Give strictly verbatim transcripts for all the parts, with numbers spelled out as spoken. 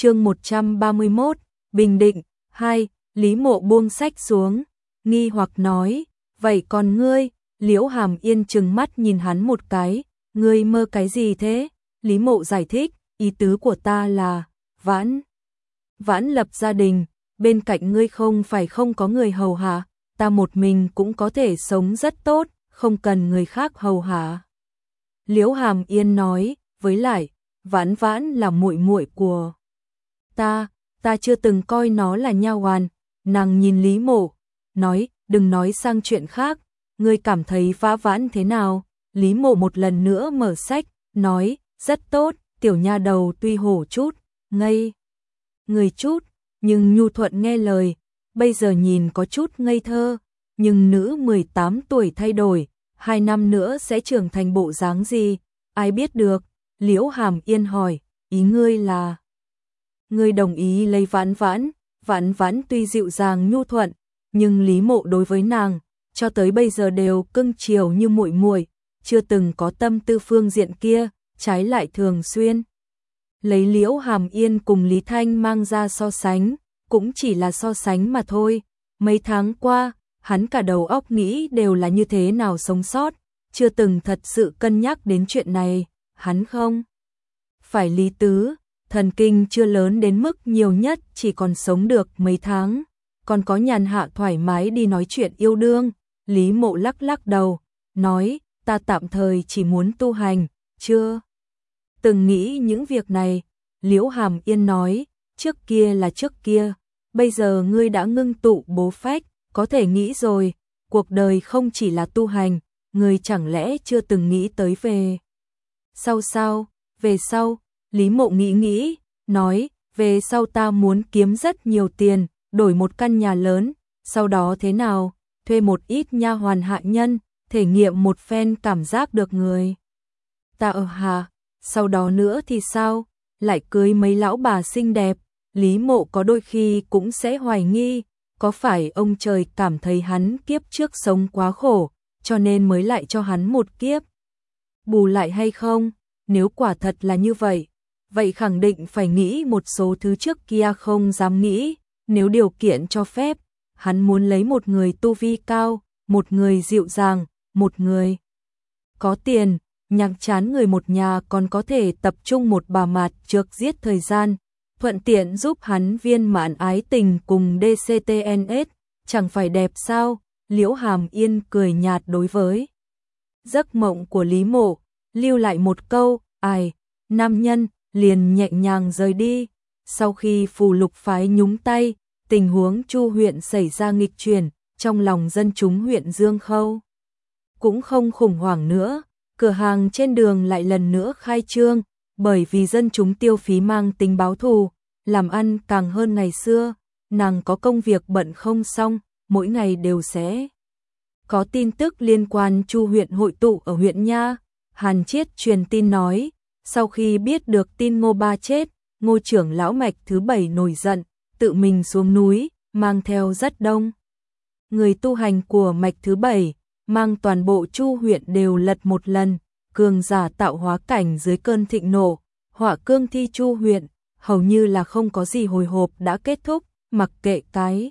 Chương một trăm ba mươi mốt, Bình Định. Hai. Lý Mộ buông sách xuống, nghi hoặc nói, vậy còn ngươi? Liễu Hàm Yên trừng mắt nhìn hắn một cái, ngươi mơ cái gì thế? Lý Mộ giải thích, ý tứ của ta là, Vãn, Vãn lập gia đình, bên cạnh ngươi không phải không có người hầu hạ, ta một mình cũng có thể sống rất tốt, không cần người khác hầu hạ. Liễu Hàm Yên nói, với lại, Vãn Vãn là muội muội của ta, ta chưa từng coi nó là nha hoàn. Nàng nhìn Lý Mộ, nói, đừng nói sang chuyện khác, ngươi cảm thấy Vã Vãn thế nào? Lý Mộ một lần nữa mở sách, nói, rất tốt, tiểu nha đầu tuy hổ chút, ngây người chút, nhưng nhu thuận nghe lời, bây giờ nhìn có chút ngây thơ, nhưng nữ mười tám tuổi thay đổi, hai năm nữa sẽ trưởng thành bộ dáng gì, ai biết được? Liễu Hàm Yên hỏi, ý ngươi là? Ngươi đồng ý lấy Vãn Vãn? Vãn Vãn tuy dịu dàng nhu thuận, nhưng Lý Mộ đối với nàng cho tới bây giờ đều cưng chiều như muội muội, chưa từng có tâm tư phương diện kia, trái lại thường xuyên lấy Liễu Hàm Yên cùng Lý Thanh mang ra so sánh, cũng chỉ là so sánh mà thôi. Mấy tháng qua, hắn cả đầu óc nghĩ đều là như thế nào sống sót, chưa từng thật sự cân nhắc đến chuyện này. Hắn không phải Lý Tứ, thần kinh chưa lớn đến mức nhiều nhất chỉ còn sống được mấy tháng, còn có nhàn hạ thoải mái đi nói chuyện yêu đương. Lý Mộ lắc lắc đầu, nói, ta tạm thời chỉ muốn tu hành, chưa từng nghĩ những việc này. Liễu Hàm Yên nói, trước kia là trước kia, bây giờ ngươi đã ngưng tụ bố phách, có thể nghĩ rồi, cuộc đời không chỉ là tu hành, ngươi chẳng lẽ chưa từng nghĩ tới về sau sao? Về sau, Lý Mộ nghĩ nghĩ, nói, về sau ta muốn kiếm rất nhiều tiền, đổi một căn nhà lớn, sau đó thế nào? Thuê một ít nha hoàn hạ nhân, thể nghiệm một phen cảm giác được người ta ở hạ, sau đó nữa thì sao? Lại cưới mấy lão bà xinh đẹp. Lý Mộ có đôi khi cũng sẽ hoài nghi, có phải ông trời cảm thấy hắn kiếp trước sống quá khổ, cho nên mới lại cho hắn một kiếp bù lại hay không? Nếu quả thật là như vậy, vậy khẳng định phải nghĩ một số thứ trước kia không dám nghĩ. Nếu điều kiện cho phép, hắn muốn lấy một người tu vi cao, một người dịu dàng, một người có tiền, nhạc chán người một nhà còn có thể tập trung một bà mạt trước giết thời gian, thuận tiện giúp hắn viên mãn ái tình cùng đê xê tê en ét, chẳng phải đẹp sao? Liễu Hàm Yên cười nhạt đối với giấc mộng của Lý Mộ, lưu lại một câu, ai, nam nhân, liền nhẹ nhàng rời đi. Sau khi Phù Lục phái nhúng tay, tình huống Chu huyện xảy ra nghịch chuyển, trong lòng dân chúng huyện Dương Khâu cũng không khủng hoảng nữa, cửa hàng trên đường lại lần nữa khai trương, bởi vì dân chúng tiêu phí mang tính báo thù, làm ăn càng hơn ngày xưa. Nàng có công việc bận không xong, mỗi ngày đều sẽ có tin tức liên quan Chu huyện hội tụ ở huyện Nha. Hàn Chiết truyền tin nói, sau khi biết được tin Ngô Ba chết, Ngô trưởng lão mạch thứ bảy nổi giận, tự mình xuống núi, mang theo rất đông người tu hành của mạch thứ bảy, mang toàn bộ Chu huyện đều lật một lần, cường giả tạo hóa cảnh dưới cơn thịnh nộ, hỏa cương thi Chu huyện, hầu như là không có gì hồi hộp đã kết thúc, mặc kệ cái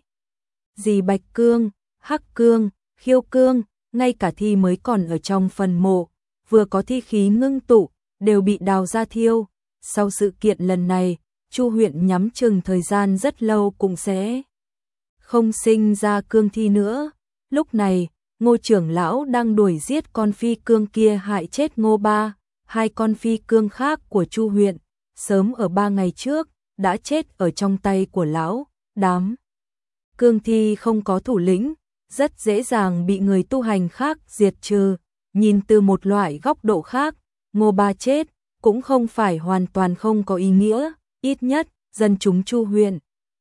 gì bạch cương, hắc cương, khiêu cương, ngay cả thi mới còn ở trong phần mộ, vừa có thi khí ngưng tụ, đều bị đào ra thiêu. Sau sự kiện lần này, Chu huyện nhắm chừng thời gian rất lâu cũng sẽ không sinh ra cương thi nữa. Lúc này, Ngô trưởng lão đang đuổi giết con phi cương kia hại chết Ngô Ba, hai con phi cương khác của Chu huyện, sớm ở ba ngày trước, đã chết ở trong tay của lão. Đám cương thi không có thủ lĩnh, rất dễ dàng bị người tu hành khác diệt trừ. Nhìn từ một loại góc độ khác, Ngô Ba chết cũng không phải hoàn toàn không có ý nghĩa, ít nhất dân chúng Chu huyện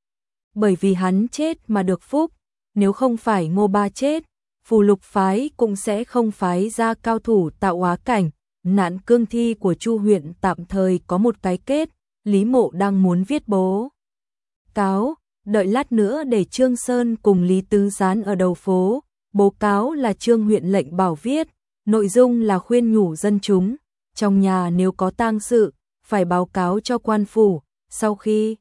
bởi vì hắn chết mà được phúc. Nếu không phải Ngô Ba chết, Phù Lục phái cũng sẽ không phái ra cao thủ tạo hóa cảnh. Nạn cương thi của Chu huyện tạm thời có một cái kết. Lý Mộ đang muốn viết bố cáo, đợi lát nữa để Trương Sơn cùng Lý Tứ dán ở đầu phố. Bố cáo là Trương huyện lệnh bảo viết, nội dung là khuyên nhủ dân chúng, trong nhà nếu có tang sự, phải báo cáo cho quan phủ, sau khi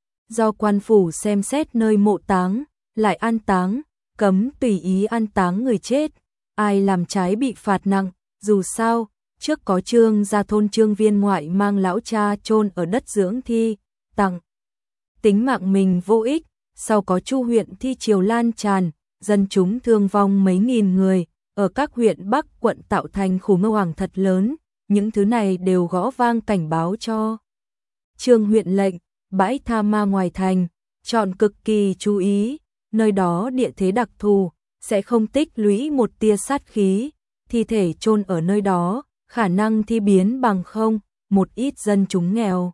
do quan phủ xem xét nơi mộ táng, lại an táng, cấm tùy ý an táng người chết, ai làm trái bị phạt nặng, dù sao, trước có Trương gia thôn Trương Viên Ngoại mang lão cha chôn ở đất dưỡng thi, tặng tính mạng mình vô ích, sau có Chu huyện thi triều lan tràn, dân chúng thương vong mấy nghìn người, ở các huyện Bắc quận tạo thành khủng hoảng thật lớn, những thứ này đều gõ vang cảnh báo cho Trương huyện lệnh, bãi tha ma ngoài thành, chọn cực kỳ chú ý, nơi đó địa thế đặc thù, sẽ không tích lũy một tia sát khí, thi thể chôn ở nơi đó, khả năng thi biến bằng không, một ít dân chúng nghèo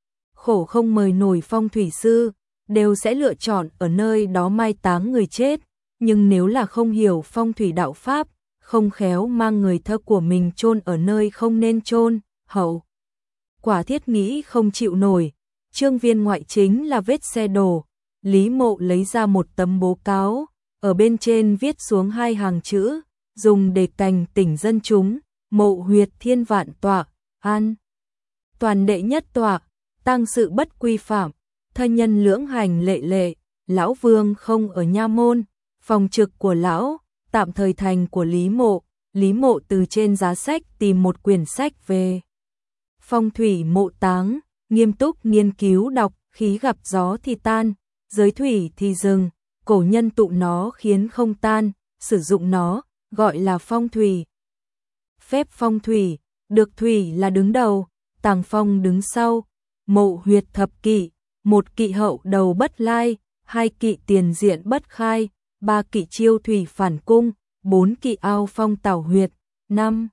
khổ không mời nổi phong thủy sư, đều sẽ lựa chọn ở nơi đó mai táng người chết, nhưng nếu là không hiểu phong thủy đạo pháp, không khéo mang người thơ của mình chôn ở nơi không nên chôn, hậu quả thiết nghĩ không chịu nổi. Trương Viên Ngoại chính là vết xe đổ, Lý Mộ lấy ra một tấm bố cáo, ở bên trên viết xuống hai hàng chữ, dùng để cảnh tỉnh dân chúng, mộ huyệt thiên vạn tọa, an toàn đệ nhất tọa, tang sự bất quy phạm, thân nhân lưỡng hành lệ lệ, lão vương không ở nha môn, phòng trực của lão, tạm thời thành của Lý Mộ. Lý Mộ từ trên giá sách tìm một quyển sách về phong thủy mộ táng, nghiêm túc nghiên cứu đọc, khí gặp gió thì tan, giới thủy thì dừng, cổ nhân tụ nó khiến không tan, sử dụng nó, gọi là phong thủy. Phép phong thủy, được thủy là đứng đầu, tàng phong đứng sau, mộ huyệt thập kỵ, một kỵ hậu đầu bất lai, hai kỵ tiền diện bất khai, ba kỵ chiêu thủy phản cung, bốn kỵ ao phong tảo huyệt, năm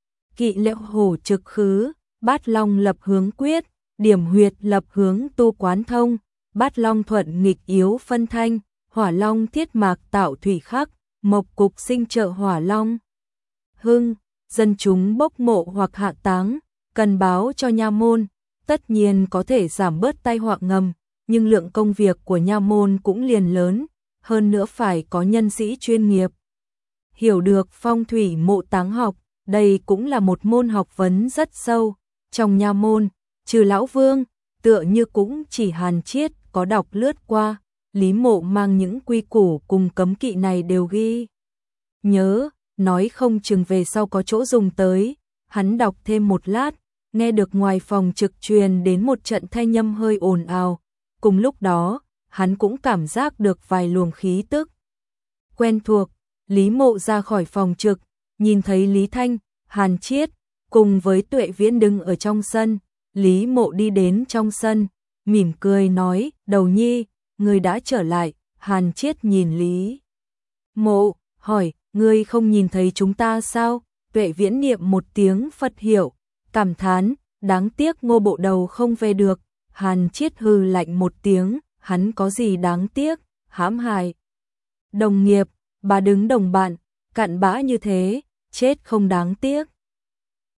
kỵ lệ hổ trực khứ, bát long lập hướng quyết, điểm huyệt lập hướng tu quán thông, bát long thuận nghịch yếu phân thanh, hỏa long thiết mạc tạo thủy khắc, mộc cục sinh trợ hỏa long hưng, dân chúng bốc mộ hoặc hạ táng, cần báo cho nha môn, tất nhiên có thể giảm bớt tai họa ngầm, nhưng lượng công việc của nha môn cũng liền lớn, hơn nữa phải có nhân sĩ chuyên nghiệp. Hiểu được phong thủy mộ táng học, đây cũng là một môn học vấn rất sâu, trong nha môn, trừ lão vương, tựa như cũng chỉ Hàn Chiết có đọc lướt qua, Lý Mộ mang những quy củ cùng cấm kỵ này đều ghi nhớ, nói không chừng về sau có chỗ dùng tới, hắn đọc thêm một lát, nghe được ngoài phòng trực truyền đến một trận thanh âm hơi ồn ào, cùng lúc đó, hắn cũng cảm giác được vài luồng khí tức quen thuộc. Lý Mộ ra khỏi phòng trực, nhìn thấy Lý Thanh, Hàn Chiết cùng với Tuệ Viễn đứng ở trong sân, Lý Mộ đi đến trong sân, mỉm cười nói, Đầu Nhi, ngươi đã trở lại. Hàn Chiết nhìn Lý Mộ, hỏi, ngươi không nhìn thấy chúng ta sao? Tuệ Viễn niệm một tiếng Phật hiệu, cảm thán, đáng tiếc Ngô bộ đầu không về được. Hàn Chiết hừ lạnh một tiếng, hắn có gì đáng tiếc, hãm hại đồng nghiệp, bà đứng đồng bạn, cặn bã như thế, chết không đáng tiếc.